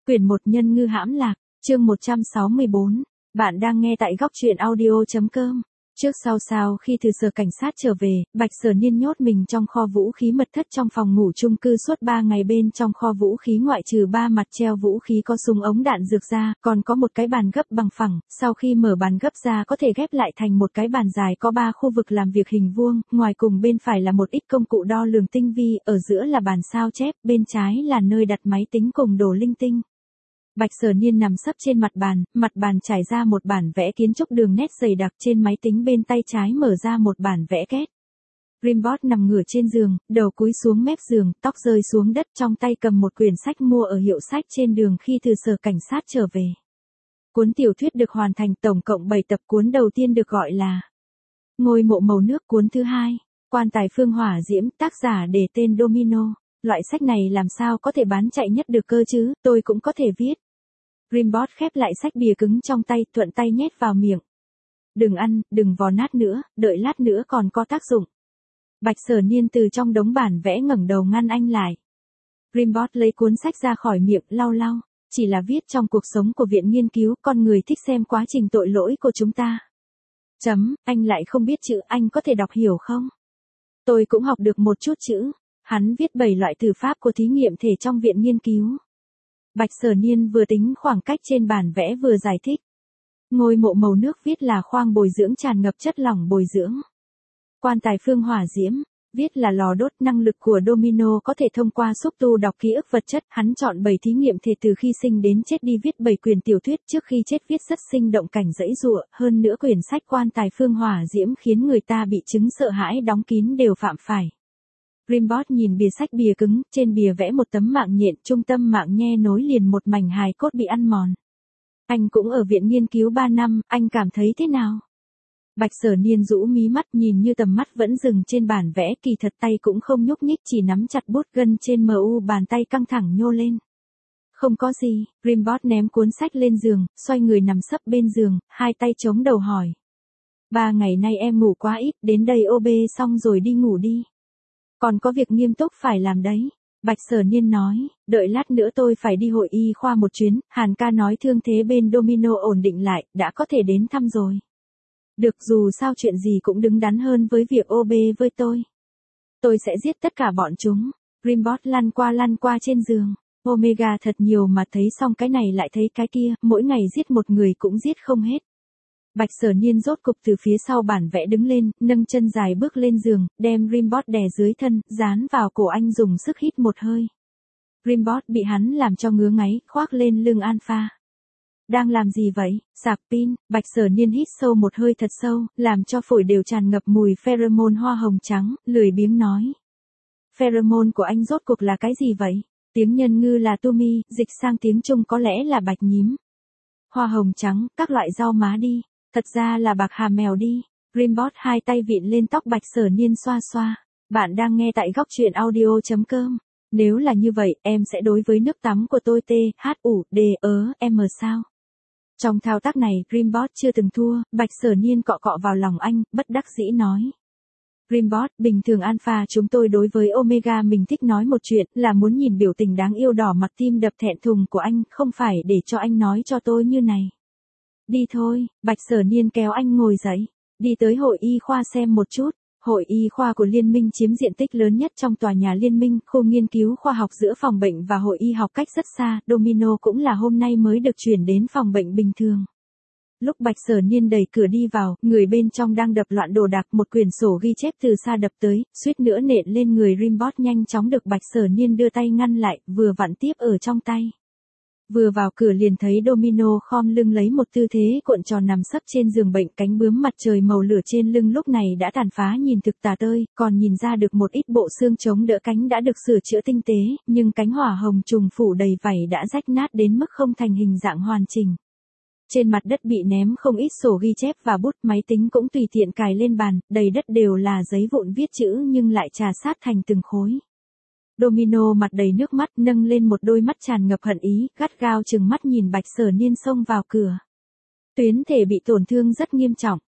Quyển 1 Nhân ngư hãm lạc, chương 164. Bạn đang nghe tại góc truyện audio.com. Trước sau khi từ sở cảnh sát trở về, Bạch Sở Niên nhốt mình trong kho vũ khí mật thất trong phòng ngủ chung cư suốt 3 ngày. Bên trong kho vũ khí ngoại trừ 3 mặt treo vũ khí có súng ống đạn dược ra, còn có một cái bàn gấp bằng phẳng, sau khi mở bàn gấp ra có thể ghép lại thành một cái bàn dài có 3 khu vực làm việc hình vuông, ngoài cùng bên phải là một ít công cụ đo lường tinh vi, ở giữa là bàn sao chép, bên trái là nơi đặt máy tính cùng đồ linh tinh. Bạch Sở Niên nằm sấp trên mặt bàn trải ra một bản vẽ kiến trúc đường nét dày đặc, trên máy tính bên tay trái mở ra một bản vẽ kết. Rimbot nằm ngửa trên giường, đầu cúi xuống mép giường, tóc rơi xuống đất, trong tay cầm một quyển sách mua ở hiệu sách trên đường khi từ sở cảnh sát trở về. Cuốn tiểu thuyết được hoàn thành tổng cộng 7 tập, cuốn đầu tiên được gọi là Ngôi mộ màu nước, cuốn thứ hai, Quan tài phương hỏa diễm, tác giả để tên Domino. Loại sách này làm sao có thể bán chạy nhất được cơ chứ, tôi cũng có thể viết. Rimbot khép lại sách bìa cứng trong tay, thuận tay nhét vào miệng. Đừng ăn, đừng vò nát nữa, đợi lát nữa còn có tác dụng. Bạch Sở Niên từ trong đống bản vẽ ngẩng đầu ngăn anh lại. Rimbot lấy cuốn sách ra khỏi miệng, lau, chỉ là viết trong cuộc sống của viện nghiên cứu, con người thích xem quá trình tội lỗi của chúng ta. Anh lại không biết chữ, anh có thể đọc hiểu không? Tôi cũng học được một chút chữ. Hắn viết 7 loại từ pháp của thí nghiệm thể trong viện nghiên cứu. Bạch Sở Niên vừa tính khoảng cách trên bản vẽ vừa giải thích. Ngôi mộ màu nước viết là khoang bồi dưỡng tràn ngập chất lỏng bồi dưỡng. Quan tài phương hỏa diễm, viết là lò đốt. Năng lực của Domino có thể thông qua xúc tu đọc ký ức vật chất. Hắn chọn 7 thí nghiệm thể từ khi sinh đến chết đi viết 7 quyển tiểu thuyết, trước khi chết viết rất sinh động cảnh giãy giụa. Hơn nữa quyển sách Quan tài phương hỏa diễm khiến người ta bị chứng sợ hãi đóng kín đều phạm phải. Rimbot nhìn bìa sách bìa cứng, trên bìa vẽ một tấm mạng nhện, trung tâm mạng nhe nối liền một mảnh hài cốt bị ăn mòn. Anh cũng ở viện nghiên cứu 3 năm, anh cảm thấy thế nào? Bạch Sở Niên rũ mí mắt, nhìn như tầm mắt vẫn dừng trên bản vẽ, kỳ thật tay cũng không nhúc nhích, chỉ nắm chặt bút, gân trên mu bàn tay căng thẳng nhô lên. Không có gì. Rimbot ném cuốn sách lên giường, xoay người nằm sấp bên giường, hai tay chống đầu hỏi. 3 ngày nay em ngủ quá ít, đến đây OB xong rồi đi ngủ đi. Còn có việc nghiêm túc phải làm đấy. Bạch Sở Niên nói, đợi lát nữa tôi phải đi hội y khoa một chuyến, Hàn ca nói thương thế bên Domino ổn định lại, đã có thể đến thăm rồi. Được, dù sao chuyện gì cũng đứng đắn hơn với việc OB với tôi. Tôi sẽ giết tất cả bọn chúng. Rimbot lăn qua trên giường. Omega thật nhiều mà thấy xong cái này lại thấy cái kia, mỗi ngày giết một người cũng giết không hết. Bạch Sở Niên rốt cục từ phía sau bản vẽ đứng lên, nâng chân dài bước lên giường, đem Rimbot đè dưới thân, dán vào cổ anh dùng sức hít một hơi. Rimbot bị hắn làm cho ngứa ngáy, khoác lên lưng Alpha. Đang làm gì vậy? Sạc pin. Bạch Sở Niên hít sâu một hơi thật sâu, làm cho phổi đều tràn ngập mùi pheromone hoa hồng trắng, lười biếng nói. Pheromone của anh rốt cuộc là cái gì vậy? Tiếng nhân ngư là Tumi, dịch sang tiếng Trung có lẽ là bạch nhím. Hoa hồng trắng, các loại rau má đi. Thật ra là bạc hà mèo đi. Rimbot hai tay vịn lên tóc Bạch Sở Niên xoa xoa. Bạn đang nghe tại góc truyện audio.com. Nếu là như vậy, em sẽ đối với nước tắm của tôi THUDM sao? Trong thao tác này, Rimbot chưa từng thua, Bạch Sở Niên cọ cọ vào lòng anh, bất đắc dĩ nói. Rimbot, bình thường Alpha chúng tôi đối với Omega mình thích nói một chuyện, là muốn nhìn biểu tình đáng yêu đỏ mặt tim đập thẹn thùng của anh, không phải để cho anh nói cho tôi như này. Đi thôi. Bạch Sở Niên kéo anh ngồi dậy. Đi tới hội y khoa xem một chút. Hội y khoa của Liên minh chiếm diện tích lớn nhất trong tòa nhà Liên minh, khu nghiên cứu khoa học giữa phòng bệnh và hội y học cách rất xa, Domino cũng là hôm nay mới được chuyển đến phòng bệnh bình thường. Lúc Bạch Sở Niên đẩy cửa đi vào, người bên trong đang đập loạn đồ đạc, một quyển sổ ghi chép từ xa đập tới, suýt nữa nện lên người Rimbot, nhanh chóng được Bạch Sở Niên đưa tay ngăn lại, vừa vặn tiếp ở trong tay. Vừa vào cửa liền thấy Domino khom lưng lấy một tư thế cuộn tròn nằm sấp trên giường bệnh, cánh bướm mặt trời màu lửa trên lưng lúc này đã tàn phá nhìn thực tà tơi, còn nhìn ra được một ít bộ xương chống đỡ cánh đã được sửa chữa tinh tế, nhưng cánh hỏa hồng trùng phủ đầy vảy đã rách nát đến mức không thành hình dạng hoàn chỉnh. Trên mặt đất bị ném không ít sổ ghi chép và bút, máy tính cũng tùy tiện cài lên bàn, đầy đất đều là giấy vụn viết chữ nhưng lại trà sát thành từng khối. Domino mặt đầy nước mắt, nâng lên một đôi mắt tràn ngập hận ý, gắt gao trừng mắt nhìn Bạch Sở Niên xông vào cửa. Tuyến thể bị tổn thương rất nghiêm trọng.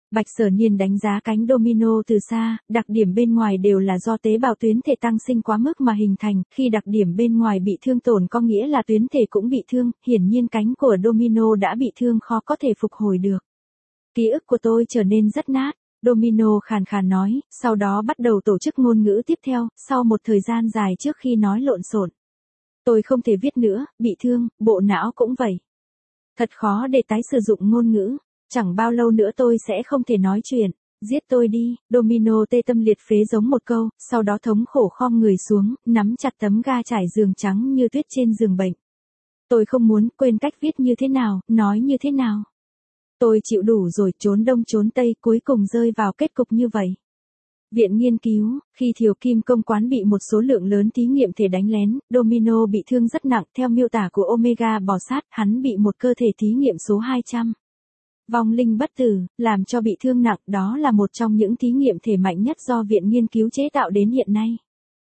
Bạch Sở Niên đánh giá cánh domino từ xa, đặc điểm bên ngoài đều là do tế bào tuyến thể tăng sinh quá mức mà hình thành, khi đặc điểm bên ngoài bị thương tổn có nghĩa là tuyến thể cũng bị thương, hiển nhiên cánh của domino đã bị thương khó có thể phục hồi được. Ký ức của tôi trở nên rất nát, domino khàn khàn nói, sau đó bắt đầu tổ chức ngôn ngữ tiếp theo, sau một thời gian dài trước khi nói lộn xộn. Tôi không thể viết nữa, bị thương, bộ não cũng vậy. Thật khó để tái sử dụng ngôn ngữ. Chẳng bao lâu nữa tôi sẽ không thể nói chuyện. Giết tôi đi, domino tê tâm liệt phế giống một câu, sau đó thống khổ khom người xuống, nắm chặt tấm ga trải giường trắng như tuyết trên giường bệnh. Tôi không muốn quên cách viết như thế nào, nói như thế nào. Tôi chịu đủ rồi, trốn đông trốn tây, cuối cùng rơi vào kết cục như vậy. Viện nghiên cứu, khi Thiều Kim công quán bị một số lượng lớn thí nghiệm thể đánh lén, domino bị thương rất nặng, theo miêu tả của Omega bò sát, hắn bị một cơ thể thí nghiệm số 200. Vong linh bất tử, làm cho bị thương nặng, đó là một trong những thí nghiệm thể mạnh nhất do viện nghiên cứu chế tạo đến hiện nay.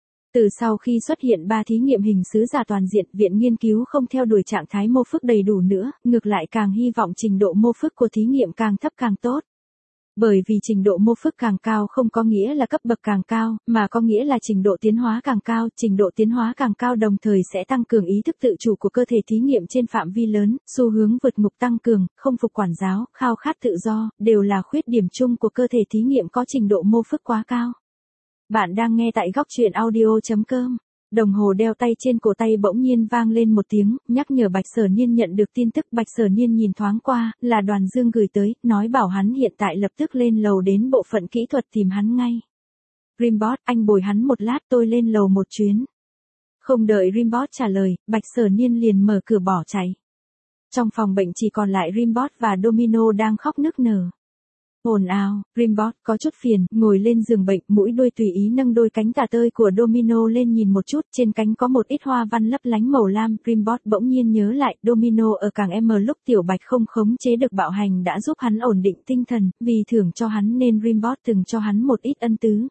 Từ sau khi xuất hiện 3 thí nghiệm hình sứ giả toàn diện, viện nghiên cứu không theo đuổi trạng thái mô phức đầy đủ nữa, ngược lại càng hy vọng trình độ mô phức của thí nghiệm càng thấp càng tốt. Bởi vì trình độ mô phức càng cao không có nghĩa là cấp bậc càng cao, mà có nghĩa là trình độ tiến hóa càng cao, trình độ tiến hóa càng cao đồng thời sẽ tăng cường ý thức tự chủ của cơ thể thí nghiệm trên phạm vi lớn, xu hướng vượt ngục tăng cường, không phục quản giáo, khao khát tự do, đều là khuyết điểm chung của cơ thể thí nghiệm có trình độ mô phức quá cao. Bạn đang nghe tại góc truyện audio.com. Đồng hồ đeo tay trên cổ tay bỗng nhiên vang lên một tiếng, nhắc nhở Bạch Sở Niên nhận được tin tức. Bạch Sở Niên nhìn thoáng qua, là Đoàn Dương gửi tới, nói bảo hắn hiện tại lập tức lên lầu đến bộ phận kỹ thuật tìm hắn ngay. Rimbot, anh bồi hắn một lát, tôi lên lầu một chuyến. Không đợi Rimbot trả lời, Bạch Sở Niên liền mở cửa bỏ chạy. Trong phòng bệnh chỉ còn lại Rimbot và Domino đang khóc nức nở. Ồn ào, Rimbot có chút phiền, ngồi lên giường bệnh, mũi đuôi tùy ý nâng đôi cánh tả tơi của Domino lên nhìn một chút, trên cánh có một ít hoa văn lấp lánh màu lam. Rimbot bỗng nhiên nhớ lại, Domino ở càng M lúc Tiểu Bạch không khống chế được bạo hành đã giúp hắn ổn định tinh thần, vì thưởng cho hắn nên Rimbot từng cho hắn một ít ân tứ.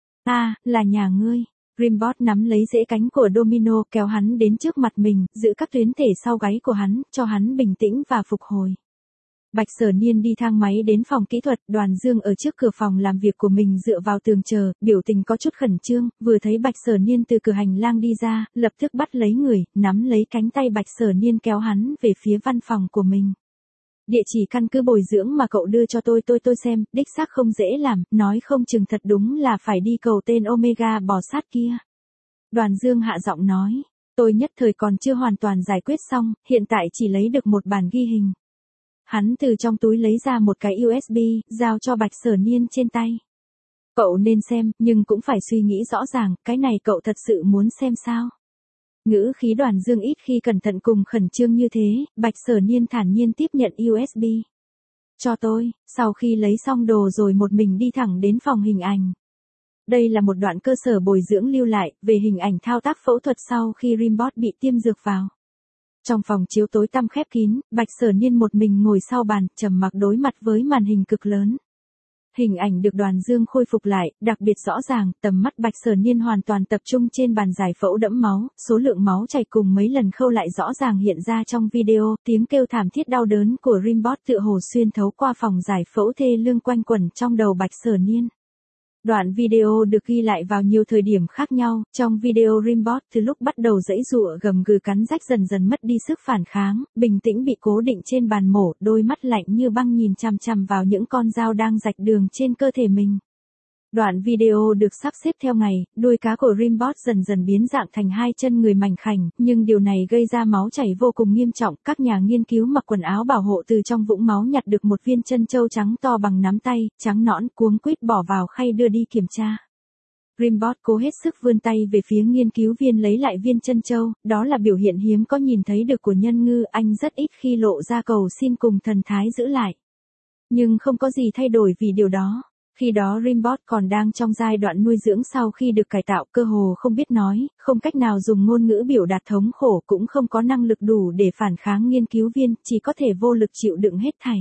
Là nhà ngươi. Rimbot nắm lấy rễ cánh của Domino, kéo hắn đến trước mặt mình, giữ các tuyến thể sau gáy của hắn, cho hắn bình tĩnh và phục hồi. Bạch Sở Niên đi thang máy đến phòng kỹ thuật, Đoàn Dương ở trước cửa phòng làm việc của mình dựa vào tường chờ, biểu tình có chút khẩn trương, vừa thấy Bạch Sở Niên từ cửa hành lang đi ra, lập tức bắt lấy người, nắm lấy cánh tay Bạch Sở Niên kéo hắn về phía văn phòng của mình. Địa chỉ căn cứ bồi dưỡng mà cậu đưa cho tôi xem, đích xác không dễ làm, nói không chừng thật đúng là phải đi cầu tên Omega bò sát kia. Đoàn Dương hạ giọng nói, tôi nhất thời còn chưa hoàn toàn giải quyết xong, hiện tại chỉ lấy được một bản ghi hình. Hắn từ trong túi lấy ra một cái USB, giao cho Bạch Sở Niên trên tay. Cậu nên xem, nhưng cũng phải suy nghĩ rõ ràng, cái này cậu thật sự muốn xem sao? Ngữ khí Đoàn Dương ít khi cẩn thận cùng khẩn trương như thế, Bạch Sở Niên thản nhiên tiếp nhận USB. Cho tôi, sau khi lấy xong đồ rồi một mình đi thẳng đến phòng hình ảnh. Đây là một đoạn cơ sở bồi dưỡng lưu lại, về hình ảnh thao tác phẫu thuật sau khi Rimbot bị tiêm dược vào. Trong phòng chiếu tối tăm khép kín, Bạch Sở Niên một mình ngồi sau bàn, trầm mặc đối mặt với màn hình cực lớn. Hình ảnh được Đoàn Dương khôi phục lại, đặc biệt rõ ràng, tầm mắt Bạch Sở Niên hoàn toàn tập trung trên bàn giải phẫu đẫm máu, số lượng máu chảy cùng mấy lần khâu lại rõ ràng hiện ra trong video, tiếng kêu thảm thiết đau đớn của Rimbot tựa hồ xuyên thấu qua phòng giải phẫu thê lương quanh quẩn trong đầu Bạch Sở Niên. Đoạn video được ghi lại vào nhiều thời điểm khác nhau, trong video Rimbot từ lúc bắt đầu giãy giụa gầm gừ cắn rách dần dần mất đi sức phản kháng, bình tĩnh bị cố định trên bàn mổ, đôi mắt lạnh như băng nhìn chằm chằm vào những con dao đang rạch đường trên cơ thể mình. Đoạn video được sắp xếp theo ngày, đuôi cá của Rimbot dần dần biến dạng thành hai chân người mảnh khảnh, nhưng điều này gây ra máu chảy vô cùng nghiêm trọng. Các nhà nghiên cứu mặc quần áo bảo hộ từ trong vũng máu nhặt được một viên chân châu trắng to bằng nắm tay, trắng nõn, cuống quýt bỏ vào khay đưa đi kiểm tra. Rimbot cố hết sức vươn tay về phía nghiên cứu viên lấy lại viên chân châu, đó là biểu hiện hiếm có nhìn thấy được của nhân ngư, anh rất ít khi lộ ra cầu xin cùng thần thái giữ lại. Nhưng không có gì thay đổi vì điều đó. Khi đó Rimbot còn đang trong giai đoạn nuôi dưỡng sau khi được cải tạo, cơ hồ không biết nói, không cách nào dùng ngôn ngữ biểu đạt thống khổ, cũng không có năng lực đủ để phản kháng nghiên cứu viên, chỉ có thể vô lực chịu đựng hết thảy.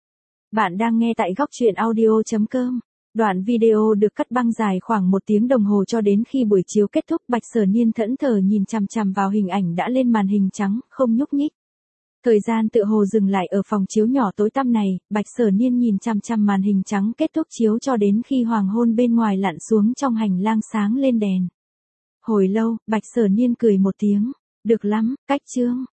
Bạn đang nghe tại góc truyện audio.com. Đoạn video được cắt băng dài khoảng 1 tiếng đồng hồ cho đến khi buổi chiếu kết thúc, Bạch Sở Niên thẫn thờ nhìn chằm chằm vào hình ảnh đã lên màn hình trắng, không nhúc nhích. Thời gian tựa hồ dừng lại ở phòng chiếu nhỏ tối tăm này, Bạch Sở Niên nhìn chằm chằm màn hình trắng kết thúc chiếu cho đến khi hoàng hôn bên ngoài lặn xuống trong hành lang sáng lên đèn. Hồi lâu, Bạch Sở Niên cười một tiếng, được lắm, cách chương.